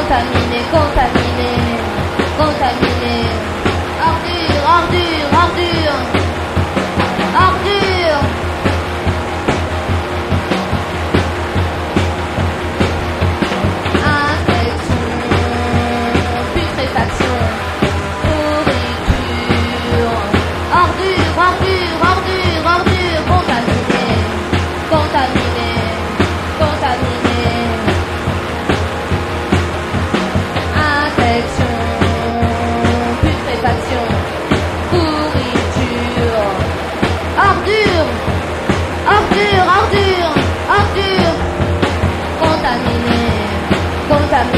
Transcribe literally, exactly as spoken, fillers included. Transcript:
contaminé, contaminé, contaminé. Ordure, ordure, ordure, ordure. Infection, putréfaction, pourriture. Ordure, ordure, ordure, ordure, contaminé, contaminé, contaminé. Infection, putréfaction, pourriture. Ordure, ordure, ordure, ordure. Contaminé, contaminé.